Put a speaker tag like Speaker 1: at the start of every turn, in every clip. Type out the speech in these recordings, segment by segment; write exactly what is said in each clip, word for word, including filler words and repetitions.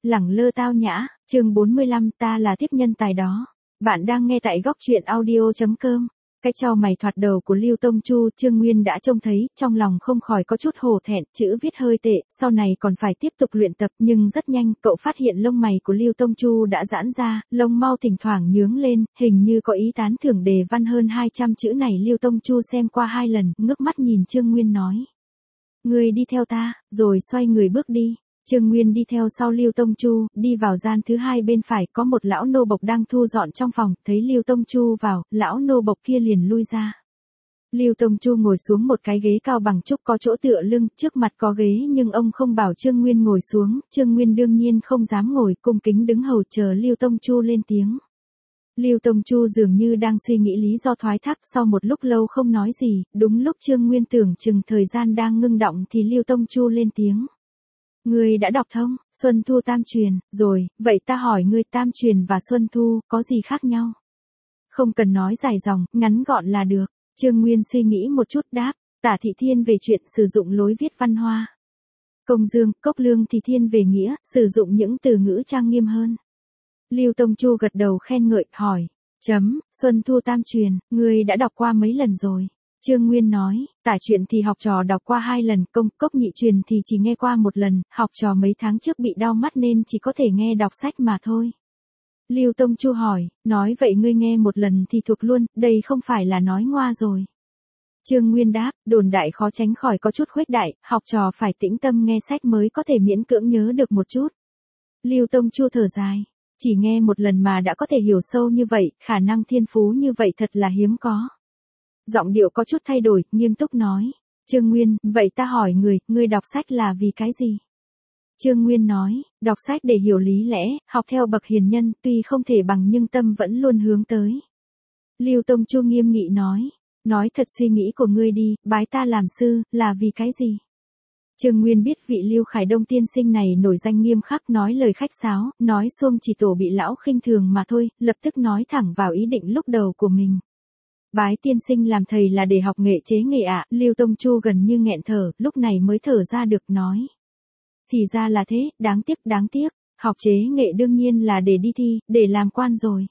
Speaker 1: Lẳng lơ tao nhã, chương bốn mươi lăm, ta là tiếp nhân tài đó. Bạn đang nghe tại góc truyện audio chấm com. Cái chau mày thoạt đầu của Lưu Tông Chu, Trương Nguyên đã trông thấy, trong lòng không khỏi có chút hổ thẹn, chữ viết hơi tệ, sau này còn phải tiếp tục luyện tập, nhưng rất nhanh, cậu phát hiện lông mày của Lưu Tông Chu đã giãn ra, lông mau thỉnh thoảng nhướng lên, hình như có ý tán thưởng đề văn hơn hai trăm chữ này. Lưu Tông Chu xem qua hai lần, ngước mắt nhìn Trương Nguyên nói: "Ngươi đi theo ta", rồi xoay người bước đi. Trương Nguyên đi theo sau Lưu Tông Chu, đi vào gian thứ hai, bên phải có một lão nô bộc đang thu dọn trong phòng, thấy Lưu Tông Chu vào, lão nô bộc kia liền lui ra. Lưu Tông Chu ngồi xuống một cái ghế cao bằng trúc có chỗ tựa lưng, trước mặt có ghế nhưng ông không bảo Trương Nguyên ngồi xuống, Trương Nguyên đương nhiên không dám ngồi, cung kính đứng hầu chờ Lưu Tông Chu lên tiếng. Lưu Tông Chu dường như đang suy nghĩ lý do thoái thác, sau một lúc lâu không nói gì, đúng lúc Trương Nguyên tưởng chừng thời gian đang ngưng đọng thì Lưu Tông Chu lên tiếng: "Ngươi đã đọc thông Xuân Thu Tam Truyền rồi, vậy ta hỏi ngươi, Tam Truyền và Xuân Thu có gì khác nhau?" "Không cần nói dài dòng, ngắn gọn là được." Trương Nguyên suy nghĩ một chút đáp: Tả thị thiên về chuyện sử dụng lối viết văn hoa. Công dương, cốc lương thì thiên về nghĩa, sử dụng những từ ngữ trang nghiêm hơn. Lưu Tông Chu gật đầu khen ngợi, hỏi: Chấm, Xuân Thu Tam Truyền, ngươi đã đọc qua mấy lần rồi? Trương Nguyên nói: Tả truyện thì học trò đọc qua hai lần, công cốc nhị truyền thì chỉ nghe qua một lần, học trò mấy tháng trước bị đau mắt nên chỉ có thể nghe đọc sách mà thôi. Lưu Tông Chu hỏi: Nói vậy ngươi nghe một lần thì thuộc luôn, đây không phải là nói ngoa rồi. Trương Nguyên đáp: Đồn đại khó tránh khỏi có chút khuếch đại, học trò phải tĩnh tâm nghe sách mới có thể miễn cưỡng nhớ được một chút. Lưu Tông Chu thở dài: Chỉ nghe một lần mà đã có thể hiểu sâu như vậy, khả năng thiên phú như vậy thật là hiếm có. Giọng điệu có chút thay đổi, nghiêm túc nói: Trương Nguyên, vậy ta hỏi người, ngươi đọc sách là vì cái gì? Trương Nguyên nói: Đọc sách để hiểu lý lẽ, học theo bậc hiền nhân, tuy không thể bằng nhưng tâm vẫn luôn hướng tới. Lưu Tông Chu nghiêm nghị nói: Nói thật suy nghĩ của ngươi đi, bái ta làm sư, là vì cái gì? Trương Nguyên biết vị Lưu Khải Đông tiên sinh này nổi danh nghiêm khắc, nói lời khách sáo, nói xuông chỉ tổ bị lão khinh thường mà thôi, lập tức nói thẳng vào ý định lúc đầu của mình. Bái tiên sinh làm thầy là để học nghệ chế nghệ ạ. À? Lưu Tông Chu gần như nghẹn thở, lúc này mới thở ra được, nói: Thì ra là thế, đáng tiếc, đáng tiếc, học chế nghệ đương nhiên là để đi thi, để làm quan rồi.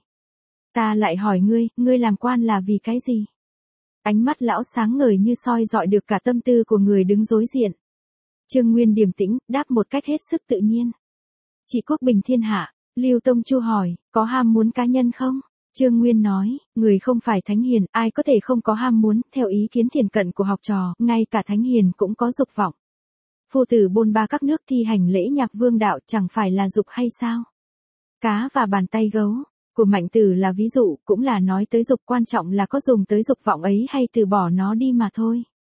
Speaker 1: Ta lại hỏi ngươi, ngươi làm quan là vì cái gì? Ánh mắt lão sáng ngời như soi dọi được cả tâm tư của người đứng đối diện. Trương Nguyên điềm tĩnh, đáp một cách hết sức tự nhiên: Trị quốc bình thiên hạ. Lưu Tông Chu hỏi: Có ham muốn cá nhân không? Trương Nguyên nói: Người không phải thánh hiền, ai có thể không có ham muốn, theo ý kiến thiển cận của học trò, ngay cả thánh hiền cũng có dục vọng. Phu tử bôn ba các nước thi hành lễ nhạc vương đạo chẳng phải là dục hay sao? Cá và bàn tay gấu của Mạnh Tử là ví dụ, cũng là nói tới dục, quan trọng là có dùng tới dục vọng ấy hay từ bỏ nó đi mà thôi.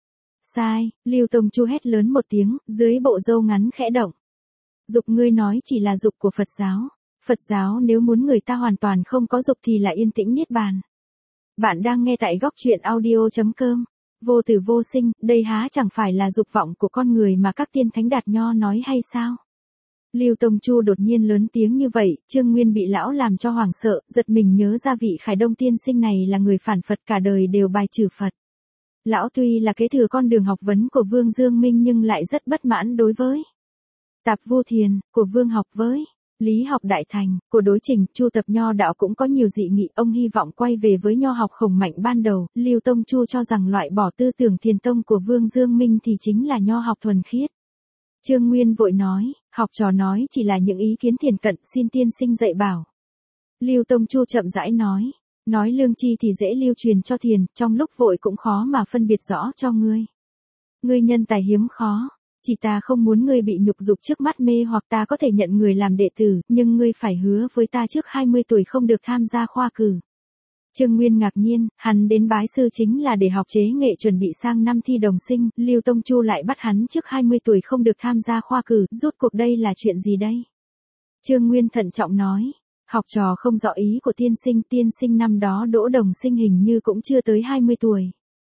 Speaker 1: Sai. Lưu Tông Chu hét lớn một tiếng, dưới bộ râu ngắn khẽ động. Dục ngươi nói chỉ là dục của Phật giáo. Phật giáo nếu muốn người ta hoàn toàn không có dục thì là yên tĩnh niết bàn. Bạn đang nghe tại góc truyện audio chấm com. Vô tử vô sinh, đây há chẳng phải là dục vọng của con người mà các tiên thánh đạt nho nói hay sao? Lưu Tông Chu đột nhiên lớn tiếng như vậy, Trương Nguyên bị lão làm cho hoảng sợ, giật mình nhớ ra vị Khải Đông tiên sinh này là người phản Phật, cả đời đều bài trừ Phật. Lão tuy là kế thừa con đường học vấn của Vương Dương Minh nhưng lại rất bất mãn đối với Tạp Vu Thiền, của Vương học với Lý học Đại Thành, của đối Trình, Chu tập nho đạo cũng có nhiều dị nghị, ông hy vọng quay về với nho học khổng mạnh ban đầu. Lưu Tông Chu cho rằng loại bỏ tư tưởng thiền tông của Vương Dương Minh thì chính là nho học thuần khiết. Trương Nguyên vội nói: Học trò nói chỉ là những ý kiến thiền cận, xin tiên sinh dạy bảo. Lưu Tông Chu chậm rãi nói: Nói lương tri thì dễ lưu truyền cho thiền, trong lúc vội cũng khó mà phân biệt rõ cho ngươi. Ngươi nhân tài hiếm khó. Chỉ ta không muốn ngươi bị nhục dục trước mắt mê hoặc, ta có thể nhận người làm đệ tử, nhưng ngươi phải hứa với ta trước hai mươi tuổi không được tham gia khoa cử. Trương Nguyên ngạc nhiên, hắn đến bái sư chính là để học chế nghệ chuẩn bị sang năm thi đồng sinh, Lưu Tông Chu lại bắt hắn trước hai mươi tuổi không được tham gia khoa cử, rốt cuộc đây là chuyện gì đây? Trương Nguyên thận trọng nói: Học trò không rõ ý của tiên sinh, tiên sinh năm đó đỗ đồng sinh hình như cũng chưa tới hai mươi tuổi.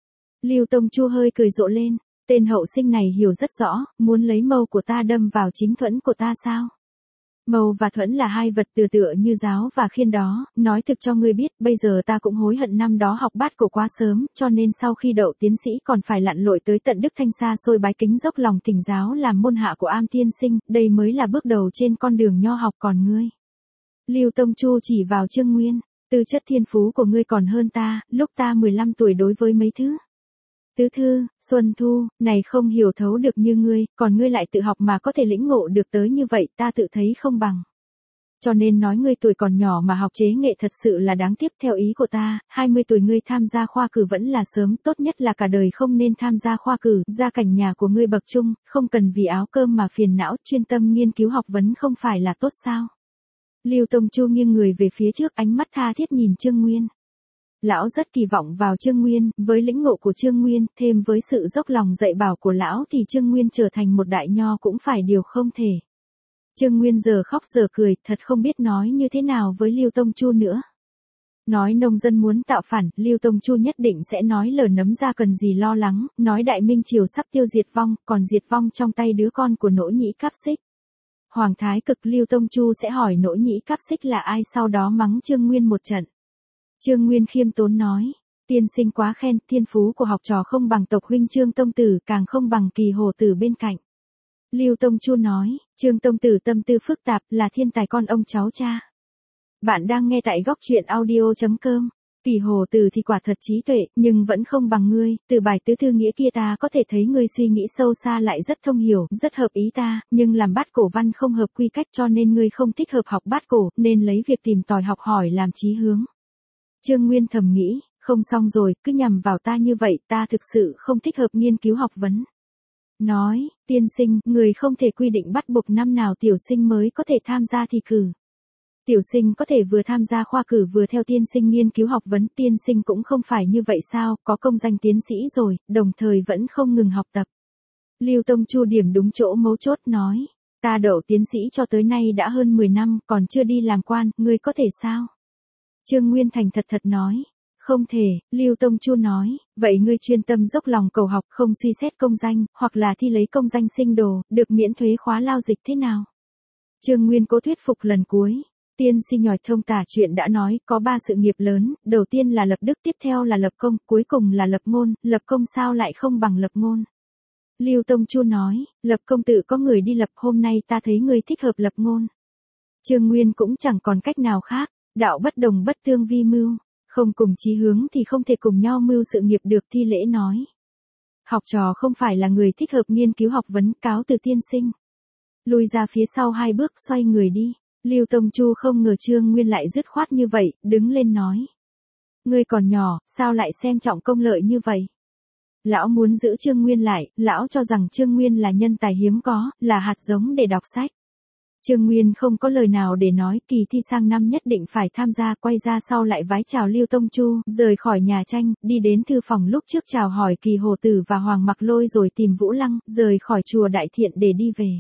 Speaker 1: Lưu Tông Chu hơi cười rộ lên: Tên hậu sinh này hiểu rất rõ, muốn lấy mâu của ta đâm vào chính thuẫn của ta sao? Mâu và Thuẫn là hai vật tựa tựa như giáo và khiên đó, nói thực cho ngươi biết, bây giờ ta cũng hối hận năm đó học bát cổ quá sớm, cho nên sau khi đậu tiến sĩ còn phải lặn lội tới tận Đức Thanh xa xôi bái kính dốc lòng thỉnh giáo làm môn hạ của Am tiên sinh, đây mới là bước đầu trên con đường nho học còn ngươi. Lưu Tông Chu chỉ vào Trương Nguyên, tư chất thiên phú của ngươi còn hơn ta, lúc ta mười lăm tuổi đối với mấy thứ. Tứ thư, Xuân Thu, này không hiểu thấu được như ngươi, còn ngươi lại tự học mà có thể lĩnh ngộ được tới như vậy, ta tự thấy không bằng. Cho nên nói ngươi tuổi còn nhỏ mà học chế nghệ thật sự là đáng tiếc. Theo ý của ta, hai mươi tuổi ngươi tham gia khoa cử vẫn là sớm, tốt nhất là cả đời không nên tham gia khoa cử, gia cảnh nhà của ngươi bậc trung, không cần vì áo cơm mà phiền não, chuyên tâm nghiên cứu học vấn không phải là tốt sao. Lưu Tông Chu nghiêng người về phía trước, ánh mắt tha thiết nhìn Trương Nguyên. Lão rất kỳ vọng vào Trương Nguyên, với lĩnh ngộ của Trương Nguyên, thêm với sự dốc lòng dạy bảo của lão thì Trương Nguyên trở thành một đại nho cũng phải điều không thể. Trương Nguyên giờ khóc giờ cười, thật không biết nói như thế nào với Lưu Tông Chu nữa. Nói nông dân muốn tạo phản, Lưu Tông Chu nhất định sẽ nói lờ nấm ra cần gì lo lắng, nói Đại Minh Triều sắp tiêu diệt vong, còn diệt vong trong tay đứa con của Nỗ Nhĩ Cáp Xích. Hoàng thái cực Lưu Tông Chu sẽ hỏi Nỗ Nhĩ Cáp Xích là ai, sau đó mắng Trương Nguyên một trận. Trương Nguyên khiêm tốn nói, tiên sinh quá khen, thiên phú của học trò không bằng tộc huynh Trương Tông Tử, càng không bằng Kỳ Hồ Tử bên cạnh. Lưu Tông Chu nói, Trương Tông Tử tâm tư phức tạp, là thiên tài con ông cháu cha. Bạn đang nghe tại góc truyện audio chấm com. Kỳ Hồ Tử thì quả thật trí tuệ, nhưng vẫn không bằng ngươi, từ bài tứ thư nghĩa kia ta có thể thấy ngươi suy nghĩ sâu xa lại rất thông hiểu, rất hợp ý ta, nhưng làm bát cổ văn không hợp quy cách cho nên ngươi không thích hợp học bát cổ, nên lấy việc tìm tòi học hỏi làm chí hướng. Trương Nguyên thầm nghĩ, không xong rồi, cứ nhằm vào ta như vậy, ta thực sự không thích hợp nghiên cứu học vấn. Nói, tiên sinh, người không thể quy định bắt buộc năm nào tiểu sinh mới có thể tham gia thi cử. Tiểu sinh có thể vừa tham gia khoa cử vừa theo tiên sinh nghiên cứu học vấn, tiên sinh cũng không phải như vậy sao, có công danh tiến sĩ rồi, đồng thời vẫn không ngừng học tập. Lưu Tông Chu điểm đúng chỗ mấu chốt nói, ta đậu tiến sĩ cho tới nay đã hơn mười năm, còn chưa đi làm quan, ngươi có thể sao? Trương Nguyên thành thật thật nói, không thể. Lưu Tông Chu nói, vậy ngươi chuyên tâm dốc lòng cầu học, không suy xét công danh, hoặc là thi lấy công danh sinh đồ, được miễn thuế khóa lao dịch thế nào? Trương Nguyên cố thuyết phục lần cuối. Tiên sinh nhỏi thông tả chuyện đã nói, có ba sự nghiệp lớn, đầu tiên là lập đức, tiếp theo là lập công, cuối cùng là lập ngôn, lập công sao lại không bằng lập ngôn? Lưu Tông Chu nói, lập công tự có người đi lập, hôm nay ta thấy người thích hợp lập ngôn. Trương Nguyên cũng chẳng còn cách nào khác, đạo bất đồng bất tương vi mưu, không cùng chí hướng thì không thể cùng nhau mưu sự nghiệp được. Thi lễ nói, học trò không phải là người thích hợp nghiên cứu học vấn, cáo từ tiên sinh. Lùi ra phía sau hai bước, xoay người đi. Lưu Tông Chu không ngờ Trương Nguyên lại dứt khoát như vậy, đứng lên nói, ngươi còn nhỏ, sao lại xem trọng công lợi như vậy? Lão muốn giữ Trương Nguyên lại, lão cho rằng Trương Nguyên là nhân tài hiếm có, là hạt giống để đọc sách. Trương Nguyên không có lời nào để nói, kỳ thi sang năm nhất định phải tham gia, quay ra sau lại vái chào Lưu Tông Chu, rời khỏi nhà tranh, đi đến thư phòng lúc trước chào hỏi Kỳ Hồ Tử và Hoàng Mặc Lôi rồi tìm Vũ Lăng, rời khỏi chùa Đại Thiện để đi về.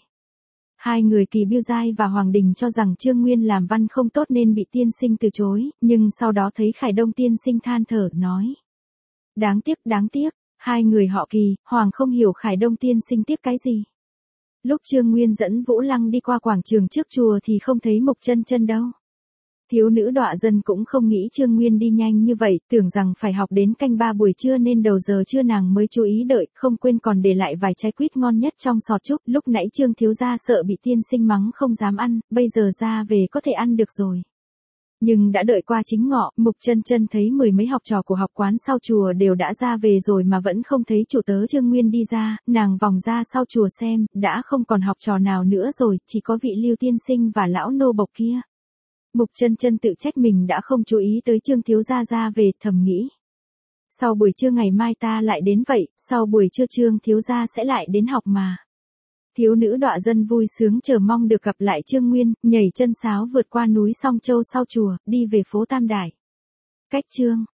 Speaker 1: Hai người Kỳ Biêu Giai và Hoàng Đình cho rằng Trương Nguyên làm văn không tốt nên bị tiên sinh từ chối, nhưng sau đó thấy Khải Đông tiên sinh than thở, nói, đáng tiếc, đáng tiếc. Hai người họ Kỳ, Hoàng không hiểu Khải Đông tiên sinh tiếc cái gì. Lúc Trương Nguyên dẫn Vũ Lăng đi qua quảng trường trước chùa thì không thấy Mục Chân Chân đâu. Thiếu nữ đọa dân cũng không nghĩ Trương Nguyên đi nhanh như vậy, tưởng rằng phải học đến canh ba buổi trưa nên đầu giờ trưa nàng mới chú ý đợi, không quên còn để lại vài trái quýt ngon nhất trong sọt trúc. Lúc nãy Trương thiếu gia sợ bị tiên sinh mắng không dám ăn, bây giờ ra về có thể ăn được rồi. Nhưng đã đợi qua chính ngọ, Mục Chân Chân thấy mười mấy học trò của học quán sau chùa đều đã ra về rồi mà vẫn không thấy chủ tớ Trương Nguyên đi ra, nàng vòng ra sau chùa xem, đã không còn học trò nào nữa rồi, chỉ có vị Lưu tiên sinh và lão nô bộc kia. Mục Chân Chân tự trách mình đã không chú ý tới Trương thiếu gia ra về, thầm nghĩ. Sau buổi trưa ngày mai ta lại đến vậy, sau buổi trưa Trương thiếu gia sẽ lại đến học mà. Thiếu nữ đọa dân vui sướng chờ mong được gặp lại Trương Nguyên, nhảy chân sáo vượt qua núi Song Châu sau chùa, đi về phố Tam Đài. Cách Trương